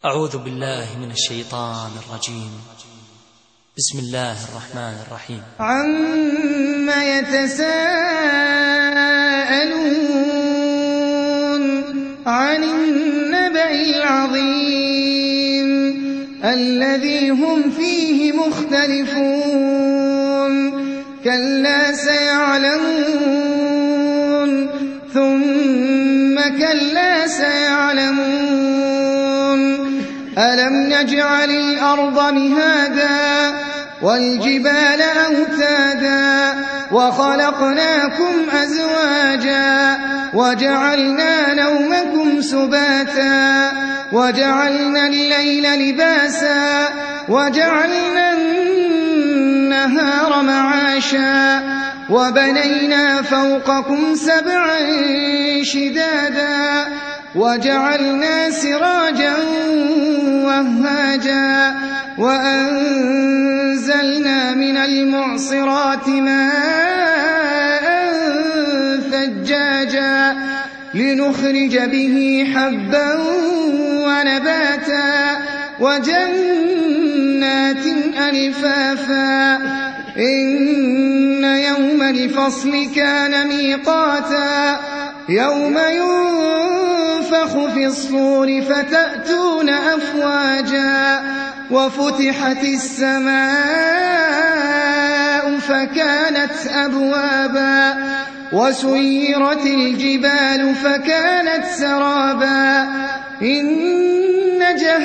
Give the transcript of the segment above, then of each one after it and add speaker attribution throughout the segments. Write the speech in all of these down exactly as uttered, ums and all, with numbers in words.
Speaker 1: أعوذ بالله من الشيطان الرجيم. بسم الله الرحمن الرحيم.
Speaker 2: عما يتساءلون عن النبأ العظيم الذي هم فيه مختلفون كلا سيعلمون ثم كلا سيعلمون ألم نجعل الأرض مهادا والجبال أوتادا وخلقناكم أزواجا وجعلنا نومكم سباتا وجعلنا الليل لباسا وجعلنا النهار معاشا وبنينا فوقكم سبعا شدادا وجعلنا سراجا وهاجا وأنزلنا من المعصرات ماء ثجاجا لنخرج به حبا ونباتا وجنات ألفافا إن يوم الفصل كان ميقاتا يوم ينفخ في الصور فتأتون أفواجا وفتحت السماء فكانت أبوابا وسيرت الجبال فكانت سرابا إن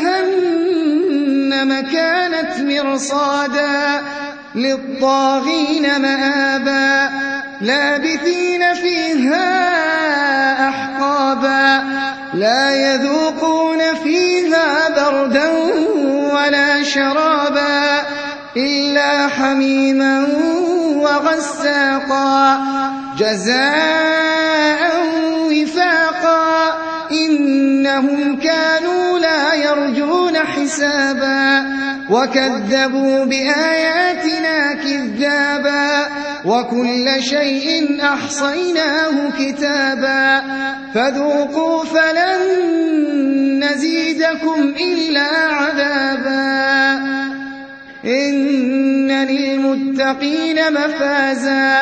Speaker 2: جهنم كانت مرصادا للطاغين مآبا لابثين فيها أحقابا لا يذوقون فيها بردا ولا شرابا إلا حميما وغساقا جزاء وفاقا إنهم كانوا لا يرجون حسابا وكذبوا بآياتنا كذابا وكل شيء أحصيناه كتابا فذوقوا فلن نزيدكم إلا عذابا إن للمتقين مفازا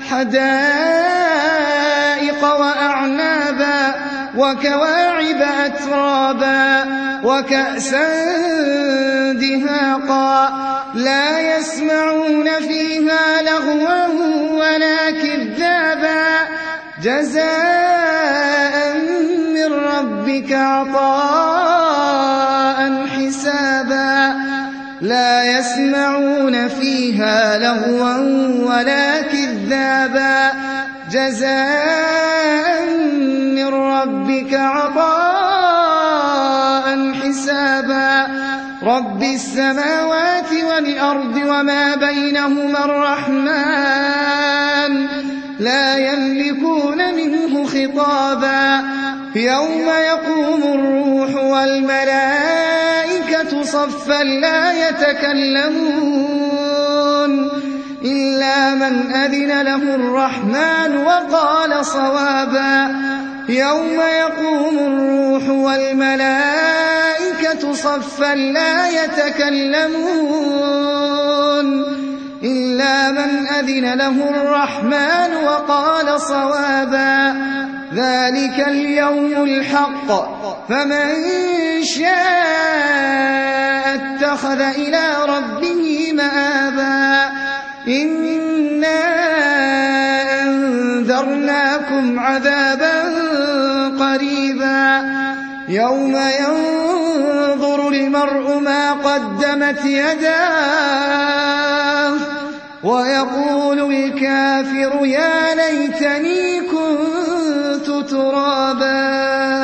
Speaker 2: حدائق وأعنابا وكواعب أترابا وكأسا دهاقا لا يسمعون فيها لغوا ولا كذابا جزاء من ربك عطاء حسابا لا يسمعون فيها لغوا ولا كذابا جزاء من ربك عطاء حسابا رب السماوات والأرض وما بينهما الرحمن لا يملكون منه خطابا يوم يقوم الروح والملائكة صفا لا يتكلمون إلا من أذن له الرحمن وقال صوابا يوم يقوم الروح والملائكة صفا لا يتكلمون إلا من أذن له الرحمن وقال صوابا ذلك اليوم الحق فمن شاء اتخذ إلى ربه مآبا إنا أنذرناكم عذابا قريبا يوم ينظر المرء ما قدمت يداه ويقول الكافر يا ليتني كنت ترابا.